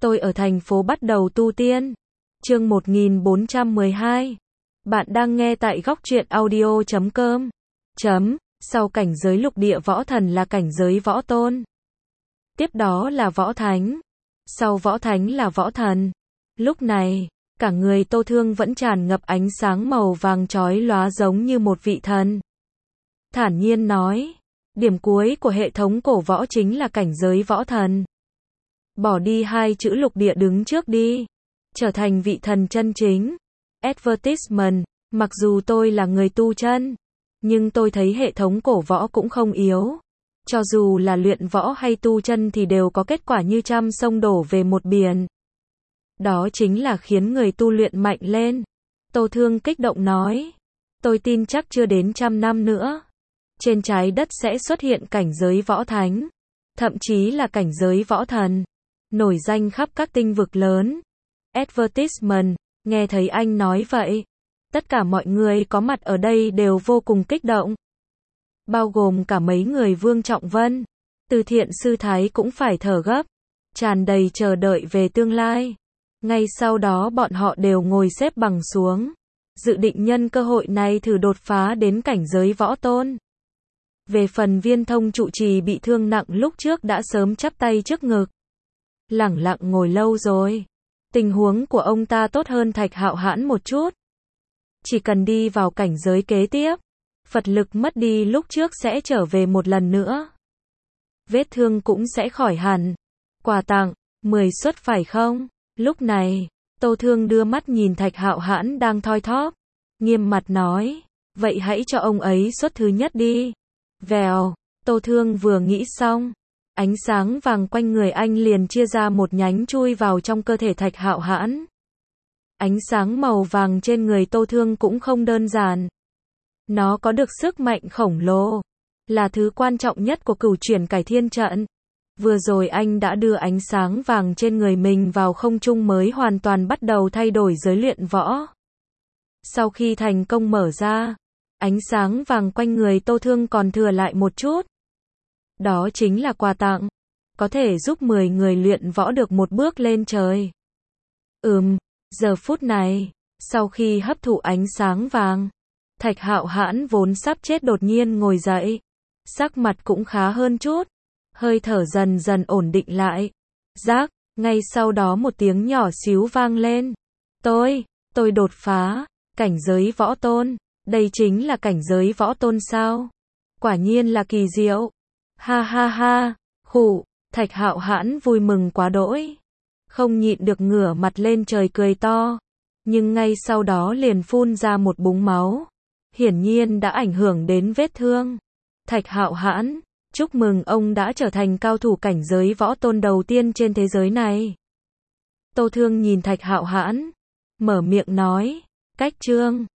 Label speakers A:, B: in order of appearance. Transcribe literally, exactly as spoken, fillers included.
A: Tôi ở thành phố bắt đầu tu tiên. Chương một nghìn bốn trăm mười hai. Bạn đang nghe tại góc truyện audio chấm com. Chấm, sau cảnh giới lục địa võ thần là cảnh giới võ tôn. Tiếp đó là võ thánh. Sau võ thánh là võ thần. Lúc này, cả người Tô Thương vẫn tràn ngập ánh sáng màu vàng chói lóa giống như một vị thần. Thản nhiên nói, điểm cuối của hệ thống cổ võ chính là cảnh giới võ thần. Bỏ đi hai chữ lục địa đứng trước đi. Trở thành vị thần chân chính. Advertisement, mặc dù tôi là người tu chân, nhưng tôi thấy hệ thống cổ võ cũng không yếu. Cho dù là luyện võ hay tu chân thì đều có kết quả như trăm sông đổ về một biển. Đó chính là khiến người tu luyện mạnh lên. Tô Thương kích động nói, tôi tin chắc chưa đến trăm năm nữa, trên trái đất sẽ xuất hiện cảnh giới võ thánh, thậm chí là cảnh giới võ thần, nổi danh khắp các tinh vực lớn. Advertisement, nghe thấy anh nói vậy, tất cả mọi người có mặt ở đây đều vô cùng kích động. Bao gồm cả mấy người Vương Trọng Vân, Từ Thiện Sư Thái cũng phải thở gấp, tràn đầy chờ đợi về tương lai. Ngay sau đó bọn họ đều ngồi xếp bằng xuống, dự định nhân cơ hội này thử đột phá đến cảnh giới võ tôn. Về phần Viên Thông trụ trì bị thương nặng lúc trước đã sớm chắp tay trước ngực, lẳng lặng ngồi lâu rồi. Tình huống của ông ta tốt hơn Thạch Hạo Hãn một chút. Chỉ cần đi vào cảnh giới kế tiếp, Phật lực mất đi lúc trước sẽ trở về một lần nữa. Vết thương cũng sẽ khỏi hẳn. Quà tặng, mười suất phải không? Lúc này, Tô Thương đưa mắt nhìn Thạch Hạo Hãn đang thoi thóp, nghiêm mặt nói, vậy hãy cho ông ấy suất thứ nhất đi. Vèo, Tô Thương vừa nghĩ xong, ánh sáng vàng quanh người anh liền chia ra một nhánh chui vào trong cơ thể Thạch Hạo Hãn. Ánh sáng màu vàng trên người Tô Thương cũng không đơn giản. Nó có được sức mạnh khổng lồ, là thứ quan trọng nhất của cửu chuyển cải thiên trận. Vừa rồi anh đã đưa ánh sáng vàng trên người mình vào không trung mới hoàn toàn bắt đầu thay đổi giới luyện võ. Sau khi thành công mở ra, ánh sáng vàng quanh người Tô Thương còn thừa lại một chút. Đó chính là quà tặng, có thể giúp mười người luyện võ được một bước lên trời. Ừm, giờ phút này, sau khi hấp thụ ánh sáng vàng, Thạch Hạo Hãn vốn sắp chết đột nhiên ngồi dậy, sắc mặt cũng khá hơn chút, hơi thở dần dần ổn định lại. Rác, ngay sau đó một tiếng nhỏ xíu vang lên. Tôi, tôi đột phá, cảnh giới võ tôn, đây chính là cảnh giới võ tôn sao? Quả nhiên là kỳ diệu. Ha ha ha, khụ, Thạch Hạo Hãn vui mừng quá đỗi, không nhịn được ngửa mặt lên trời cười to, nhưng ngay sau đó liền phun ra một búng máu, hiển nhiên đã ảnh hưởng đến vết thương. Thạch Hạo Hãn, chúc mừng ông đã trở thành cao thủ cảnh giới võ tôn đầu tiên trên thế giới này. Tô Thương nhìn Thạch Hạo Hãn, mở miệng nói, cách chương.